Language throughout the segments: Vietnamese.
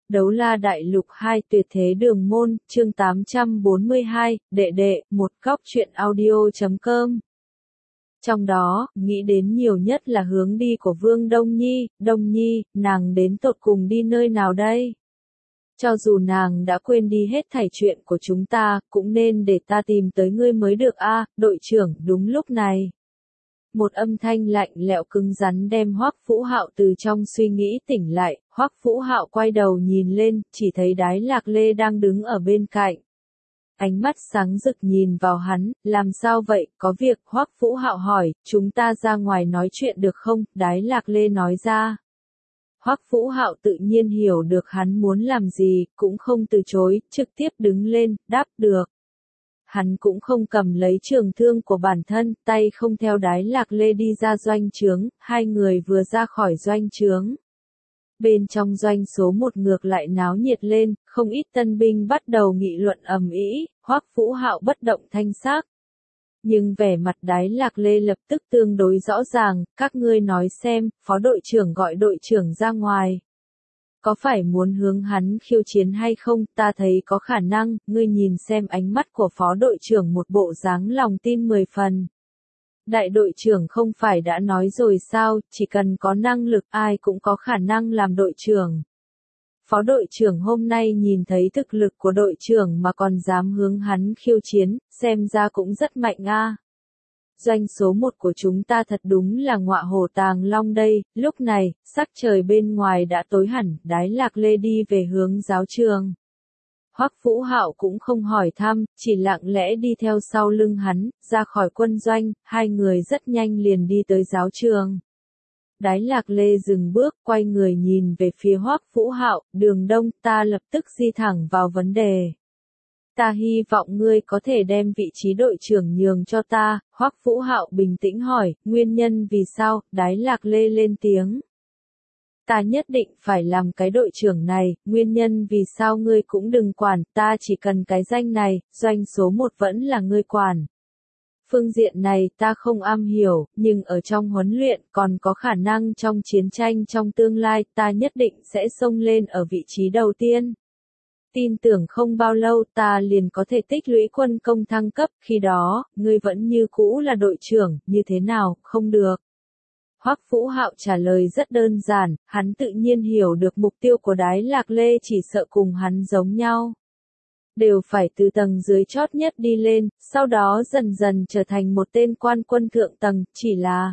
Đấu la đại lục 2 tuyệt thế đường môn, chương 842, đệ đệ, một góc truyện audio.com. Trong đó, nghĩ đến nhiều nhất là hướng đi của Vương Đông Nhi, nàng đến tột cùng đi nơi nào đây? Cho dù nàng đã quên đi hết thảy chuyện của chúng ta, cũng nên để ta tìm tới ngươi mới được a, đội trưởng. Đúng lúc này, một âm thanh lạnh lẽo cứng rắn đem Hoắc Vũ Hạo từ trong suy nghĩ tỉnh lại. Hoắc Vũ Hạo quay đầu nhìn lên, chỉ thấy Đái Lạc Lê đang đứng ở bên cạnh. Ánh mắt sáng rực nhìn vào hắn, làm sao vậy, có việc? Hoắc Vũ Hạo hỏi, chúng ta ra ngoài nói chuyện được không? Đái Lạc Lê nói ra. Hoắc Vũ Hạo tự nhiên hiểu được hắn muốn làm gì, cũng không từ chối, trực tiếp đứng lên, đáp được. Hắn cũng không cầm lấy trường thương của bản thân, tay không theo Đái Lạc Lê đi ra doanh trướng, hai người vừa ra khỏi doanh trướng. Bên trong doanh số 1 ngược lại náo nhiệt lên, không ít tân binh bắt đầu nghị luận ầm ĩ. Hoắc Vũ Hạo bất động thanh sắc. Nhưng vẻ mặt Đái Lạc Lê lập tức tương đối rõ ràng, các ngươi nói xem, phó đội trưởng gọi đội trưởng ra ngoài. Có phải muốn hướng hắn khiêu chiến hay không? Ta thấy có khả năng, ngươi nhìn xem ánh mắt của phó đội trưởng, một bộ dáng lòng tin 10 phần. Đại đội trưởng không phải đã nói rồi sao, chỉ cần có năng lực ai cũng có khả năng làm đội trưởng. Phó đội trưởng hôm nay nhìn thấy thực lực của đội trưởng mà còn dám hướng hắn khiêu chiến, xem ra cũng rất mạnh a. Doanh số 1 của chúng ta thật đúng là ngọa hổ tàng long đây. Lúc này, sắc trời bên ngoài đã tối hẳn, Đái Lạc Lê đi về hướng giáo trường. Hoắc Vũ Hạo cũng không hỏi thăm, chỉ lặng lẽ đi theo sau lưng hắn, ra khỏi quân doanh, hai người rất nhanh liền đi tới giáo trường. Đái Lạc Lê dừng bước, quay người nhìn về phía Hoắc Vũ Hạo, Đường Đông, ta lập tức di thẳng vào vấn đề. Ta hy vọng ngươi có thể đem vị trí đội trưởng nhường cho ta. Hoắc Vũ Hạo bình tĩnh hỏi, nguyên nhân vì sao? Đái Lạc Lê lên tiếng. Ta nhất định phải làm cái đội trưởng này, nguyên nhân vì sao ngươi cũng đừng quản, ta chỉ cần cái danh này, doanh số 1 vẫn là ngươi quản. Phương diện này ta không am hiểu, nhưng ở trong huấn luyện còn có khả năng trong chiến tranh trong tương lai, ta nhất định sẽ xông lên ở vị trí đầu tiên. Tin tưởng không bao lâu ta liền có thể tích lũy quân công thăng cấp, khi đó, ngươi vẫn như cũ là đội trưởng, như thế nào, không được. Hoắc Vũ Hạo trả lời rất đơn giản, hắn tự nhiên hiểu được mục tiêu của Đái Lạc Lê, chỉ sợ cùng hắn giống nhau. Đều phải từ tầng dưới chót nhất đi lên, sau đó dần dần trở thành một tên quan quân thượng tầng, chỉ là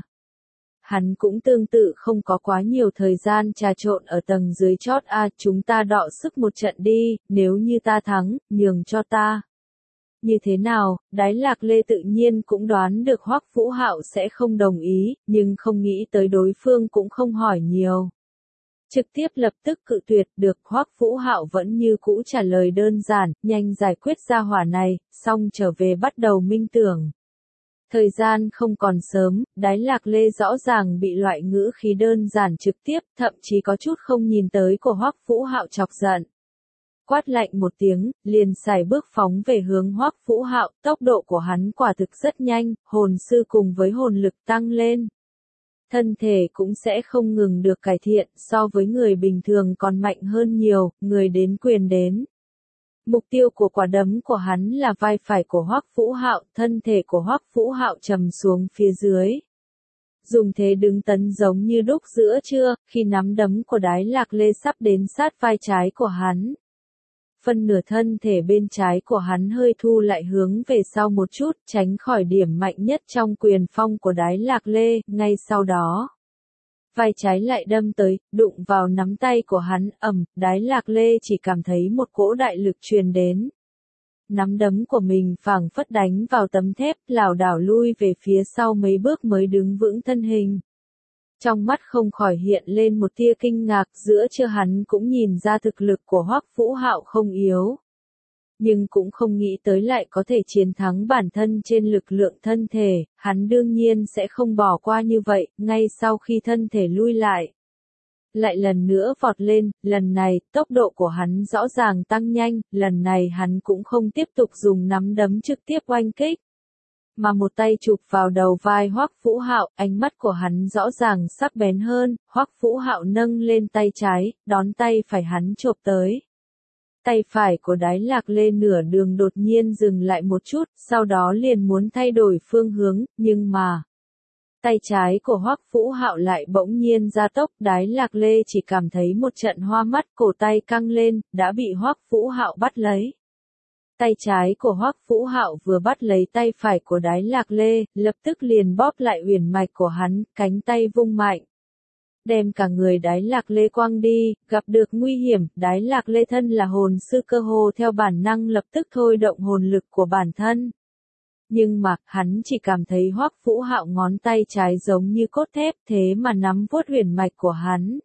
hắn cũng tương tự không có quá nhiều thời gian trà trộn ở tầng dưới chót. Chúng ta đọ sức một trận đi, nếu như ta thắng, nhường cho ta. Như thế nào? Đái Lạc Lê tự nhiên cũng đoán được Hoắc Vũ Hạo sẽ không đồng ý, nhưng không nghĩ tới đối phương cũng không hỏi nhiều. Trực tiếp lập tức cự tuyệt. Được. Hoắc Vũ Hạo vẫn như cũ trả lời đơn giản, nhanh giải quyết gia hỏa này, xong trở về bắt đầu minh tưởng. Thời gian không còn sớm, Đái Lạc Lê rõ ràng bị loại ngữ khí đơn giản trực tiếp, thậm chí có chút không nhìn tới của Hoắc Vũ Hạo chọc giận. Quát lạnh một tiếng, liền sải bước phóng về hướng Hoắc Vũ Hạo, tốc độ của hắn quả thực rất nhanh, hồn sư cùng với hồn lực tăng lên. Thân thể cũng sẽ không ngừng được cải thiện, so với người bình thường còn mạnh hơn nhiều, người đến quyền đến. Mục tiêu của quả đấm của hắn là vai phải của Hoắc Vũ Hạo, thân thể của Hoắc Vũ Hạo trầm xuống phía dưới. Dùng thế đứng tấn giống như đúc giữa trưa, khi nắm đấm của Đái Lạc Lê sắp đến sát vai trái của hắn. Phân nửa thân thể bên trái của hắn hơi thu lại hướng về sau một chút, tránh khỏi điểm mạnh nhất trong quyền phong của Đái Lạc Lê, ngay sau đó. Vai trái lại đâm tới, đụng vào nắm tay của hắn, Đái Lạc Lê chỉ cảm thấy một cỗ đại lực truyền đến. Nắm đấm của mình phảng phất đánh vào tấm thép, lảo đảo lui về phía sau mấy bước mới đứng vững thân hình. Trong mắt không khỏi hiện lên một tia kinh ngạc, giữa trưa hắn cũng nhìn ra thực lực của Hoắc Vũ Hạo không yếu. Nhưng cũng không nghĩ tới lại có thể chiến thắng bản thân trên lực lượng thân thể, hắn đương nhiên sẽ không bỏ qua như vậy, ngay sau khi thân thể lui lại. Lại lần nữa vọt lên, lần này, tốc độ của hắn rõ ràng tăng nhanh, lần này hắn cũng không tiếp tục dùng nắm đấm trực tiếp oanh kích. mà một tay chụp vào đầu vai Hoắc Vũ Hạo, ánh mắt của hắn rõ ràng sắc bén hơn, Hoắc Vũ Hạo nâng lên tay trái, đón tay phải hắn chộp tới. Tay phải của Đái Lạc Lê nửa đường đột nhiên dừng lại một chút, sau đó liền muốn thay đổi phương hướng, nhưng mà tay trái của Hoắc Vũ Hạo lại bỗng nhiên gia tốc, Đái Lạc Lê chỉ cảm thấy một trận hoa mắt, cổ tay căng lên, đã bị Hoắc Vũ Hạo bắt lấy. Tay trái của Hoắc Vũ Hạo vừa bắt lấy tay phải của Đái Lạc Lê, lập tức liền bóp lại uyển mạch của hắn, cánh tay vung mạnh, đem cả người Đái Lạc Lê quăng đi, gặp được nguy hiểm, Đái Lạc Lê thân là hồn sư cơ hồ theo bản năng lập tức thôi động hồn lực của bản thân. Nhưng mà, hắn chỉ cảm thấy Hoắc Vũ Hạo ngón tay trái giống như cốt thép, thế mà nắm vuốt uyển mạch của hắn,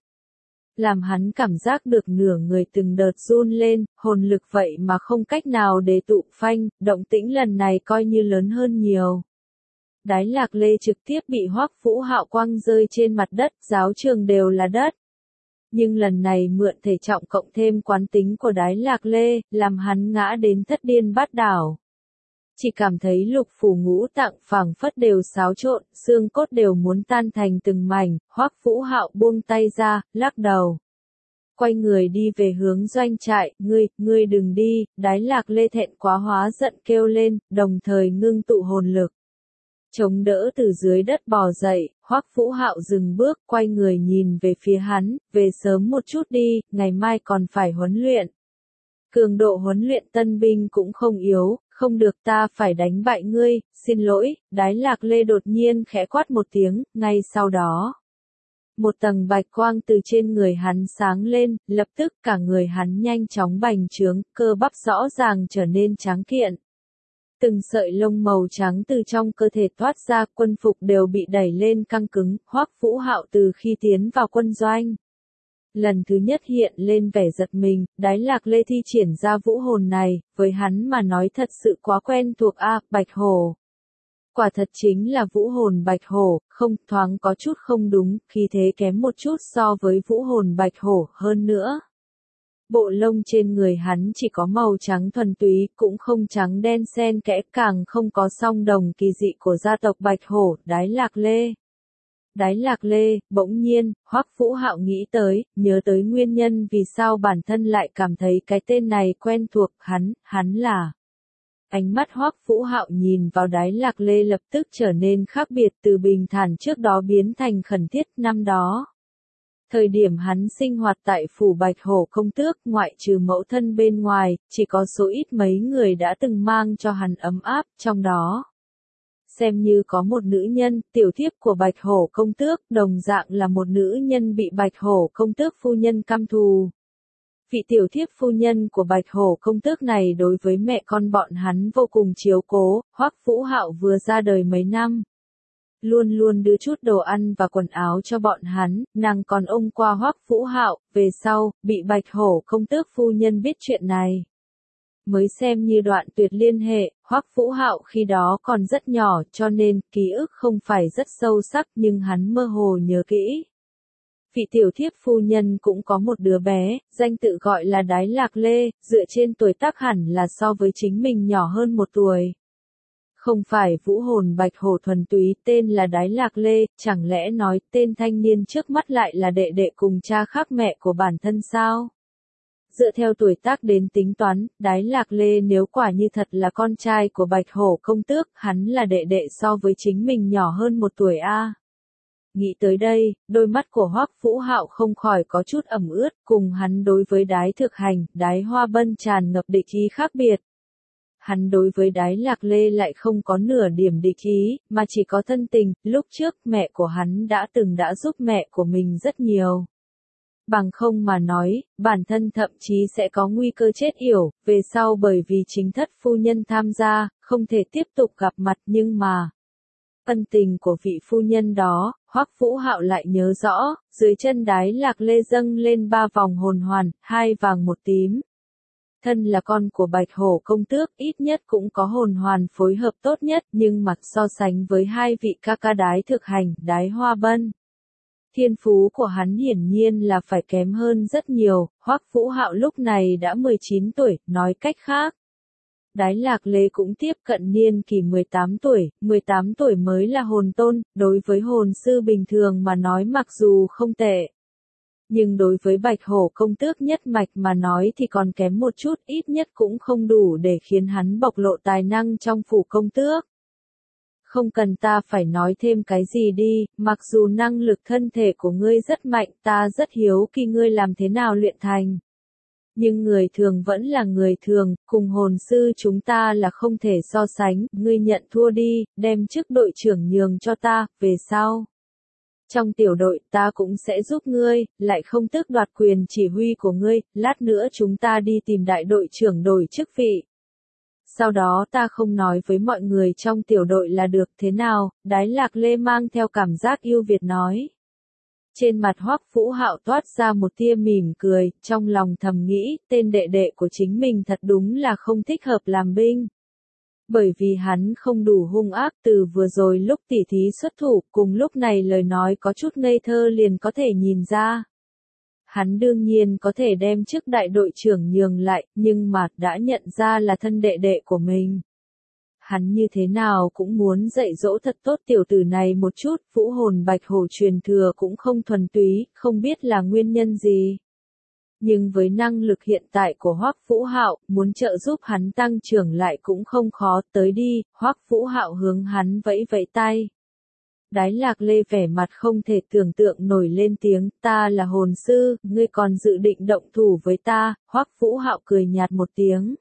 làm hắn cảm giác được nửa người từng đợt run lên, hồn lực vậy mà không cách nào để tụ phanh, động tĩnh lần này coi như lớn hơn nhiều. Đái Lạc Lê trực tiếp bị Hoắc Vũ Hạo quăng rơi trên mặt đất, giáo trường đều là đất. Nhưng lần này mượn thể trọng cộng thêm quán tính của Đái Lạc Lê, làm hắn ngã đến thất điên bát đảo. Chỉ cảm thấy lục phủ ngũ tạng phảng phất đều xáo trộn, xương cốt đều muốn tan thành từng mảnh, Hoắc Vũ Hạo buông tay ra, lắc đầu. Quay người đi về hướng doanh trại, ngươi đừng đi, Đái Lạc Lê thẹn quá hóa giận kêu lên, đồng thời ngưng tụ hồn lực. Chống đỡ từ dưới đất bò dậy, Hoắc Vũ Hạo dừng bước, quay người nhìn về phía hắn, về sớm một chút đi, ngày mai còn phải huấn luyện. Cường độ huấn luyện tân binh cũng không yếu, không được ta phải đánh bại ngươi, xin lỗi, Đái Lạc Lê đột nhiên khẽ quát một tiếng, ngay sau đó. Một tầng bạch quang từ trên người hắn sáng lên, lập tức cả người hắn nhanh chóng bành trướng, cơ bắp rõ ràng trở nên tráng kiện. Từng sợi lông màu trắng từ trong cơ thể thoát ra, quân phục đều bị đẩy lên căng cứng, Hoắc Vũ Hạo từ khi tiến vào quân doanh. Lần thứ nhất hiện lên vẻ giật mình, Đái Lạc Lê thi triển ra vũ hồn này, với hắn mà nói thật sự quá quen thuộc Bạch Hổ. Quả thật chính là vũ hồn Bạch Hổ, không, thoáng có chút không đúng, khí thế kém một chút so với vũ hồn Bạch Hổ, hơn nữa. Bộ lông trên người hắn chỉ có màu trắng thuần túy, cũng không trắng đen xen kẽ, càng không có song đồng kỳ dị của gia tộc Bạch Hổ, Đái Lạc Lê. Đái Lạc Lê, bỗng nhiên, Hoắc Vũ Hạo nghĩ tới, nhớ tới nguyên nhân vì sao bản thân lại cảm thấy cái tên này quen thuộc, hắn là. Ánh mắt Hoắc Vũ Hạo nhìn vào Đái Lạc Lê lập tức trở nên khác biệt, từ bình thản trước đó biến thành khẩn thiết. Năm đó, thời điểm hắn sinh hoạt tại phủ Bạch Hổ công tước, ngoại trừ mẫu thân bên ngoài, chỉ có số ít mấy người đã từng mang cho hắn ấm áp, trong đó xem như có một nữ nhân, tiểu thiếp của Bạch Hổ công tước, đồng dạng là một nữ nhân bị Bạch Hổ công tước phu nhân căm thù. Vị tiểu thiếp phu nhân của Bạch Hổ công tước này đối với mẹ con bọn hắn vô cùng chiếu cố, Hoắc Vũ Hạo vừa ra đời mấy năm, luôn luôn đưa chút đồ ăn và quần áo cho bọn hắn, nàng còn ôm qua Hoắc Vũ Hạo, về sau, bị Bạch Hổ công tước phu nhân biết chuyện này, mới xem như đoạn tuyệt liên hệ. Hoắc Vũ Hạo khi đó còn rất nhỏ cho nên ký ức không phải rất sâu sắc, nhưng hắn mơ hồ nhớ kỹ. Vị tiểu thiếp phu nhân cũng có một đứa bé, danh tự gọi là Đái Lạc Lê, dựa trên tuổi tác hẳn là so với chính mình nhỏ hơn một tuổi. Không phải vũ hồn Bạch Hổ thuần túy, tên là Đái Lạc Lê, chẳng lẽ nói tên thanh niên trước mắt lại là đệ đệ cùng cha khác mẹ của bản thân sao? Dựa theo tuổi tác đến tính toán, Đái Lạc Lê nếu quả như thật là con trai của Bạch Hổ công tước, hắn là đệ đệ so với chính mình nhỏ hơn một tuổi Nghĩ tới đây, đôi mắt của Hoắc Vũ Hạo không khỏi có chút ẩm ướt, cùng hắn đối với Đái Thực Hành, Đái Hoa Bân tràn ngập địch ý khác biệt. Hắn đối với Đái Lạc Lê lại không có nửa điểm địch ý, mà chỉ có thân tình, lúc trước mẹ của hắn đã giúp mẹ của mình rất nhiều. Bằng không mà nói, bản thân thậm chí sẽ có nguy cơ chết yểu, về sau bởi vì chính thất phu nhân tham gia, không thể tiếp tục gặp mặt, nhưng mà ân tình của vị phu nhân đó, Hoắc Vũ Hạo lại nhớ rõ, dưới chân Đái Lạc Lê dâng lên 3 vòng hồn hoàn, 2 vàng 1 tím. Thân là con của Bạch Hổ công tước, ít nhất cũng có hồn hoàn phối hợp tốt nhất, nhưng mà so sánh với hai vị ca ca Đái Thực Hành, Đái Hoa Bân, thiên phú của hắn hiển nhiên là phải kém hơn rất nhiều. Hoắc Vũ Hạo lúc này đã 19 tuổi, nói cách khác, Đái Lạc Lê cũng tiếp cận niên kỷ 18 tuổi mới là hồn tôn, đối với hồn sư bình thường mà nói mặc dù không tệ. Nhưng đối với Bạch Hổ công tước nhất mạch mà nói thì còn kém một chút, ít nhất cũng không đủ để khiến hắn bộc lộ tài năng trong phủ công tước. Không cần ta phải nói thêm cái gì đi, mặc dù năng lực thân thể của ngươi rất mạnh, ta rất hiếu kỳ ngươi làm thế nào luyện thành. Nhưng người thường vẫn là người thường, cùng hồn sư chúng ta là không thể so sánh, ngươi nhận thua đi, đem chức đội trưởng nhường cho ta, về sau. Trong tiểu đội ta cũng sẽ giúp ngươi, lại không tước đoạt quyền chỉ huy của ngươi, lát nữa chúng ta đi tìm đại đội trưởng đổi chức vị. Sau đó ta không nói với mọi người trong tiểu đội là được thế nào, Đái Lạc Lê mang theo cảm giác yêu Việt nói. Trên mặt Hoắc Vũ Hạo toát ra một tia mỉm cười, trong lòng thầm nghĩ, tên đệ đệ của chính mình thật đúng là không thích hợp làm binh. Bởi vì hắn không đủ hung ác, từ vừa rồi lúc tỉ thí xuất thủ, cùng lúc này lời nói có chút ngây thơ liền có thể nhìn ra. Hắn đương nhiên có thể đem chức đại đội trưởng nhường lại, nhưng mà đã nhận ra là thân đệ đệ của mình. Hắn như thế nào cũng muốn dạy dỗ thật tốt tiểu tử này một chút, vũ hồn Bạch Hổ truyền thừa cũng không thuần túy, không biết là nguyên nhân gì. Nhưng với năng lực hiện tại của Hoắc Vũ Hạo, muốn trợ giúp hắn tăng trưởng lại cũng không khó, tới đi, Hoắc Vũ Hạo hướng hắn vẫy vẫy tay. Đái Lạc Lê vẻ mặt không thể tưởng tượng nổi lên tiếng, ta là hồn sư, ngươi còn dự định động thủ với ta, Hoắc Vũ Hạo cười nhạt một tiếng.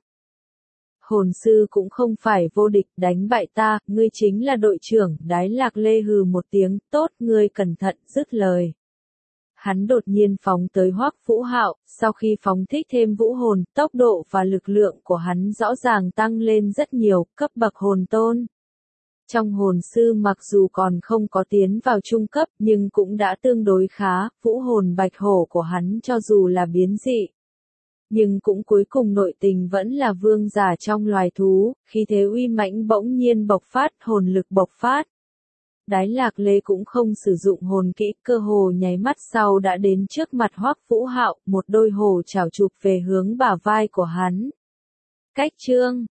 Hồn sư cũng không phải vô địch, đánh bại ta, ngươi chính là đội trưởng, Đái Lạc Lê hừ một tiếng, tốt, ngươi cẩn thận, dứt lời. Hắn đột nhiên phóng tới Hoắc Vũ Hạo, sau khi phóng thích thêm vũ hồn, tốc độ và lực lượng của hắn rõ ràng tăng lên rất nhiều, cấp bậc hồn tôn. Trong hồn sư mặc dù còn không có tiến vào trung cấp nhưng cũng đã tương đối khá, vũ hồn Bạch Hổ của hắn cho dù là biến dị. Nhưng cũng cuối cùng nội tình vẫn là vương giả trong loài thú, khí thế uy mãnh bỗng nhiên bộc phát, hồn lực bộc phát. Đái Lạc Lê cũng không sử dụng hồn kỹ, cơ hồ nháy mắt sau đã đến trước mặt Hoắc Vũ Hạo, một đôi hổ chảo chụp về hướng bả vai của hắn. Cách chương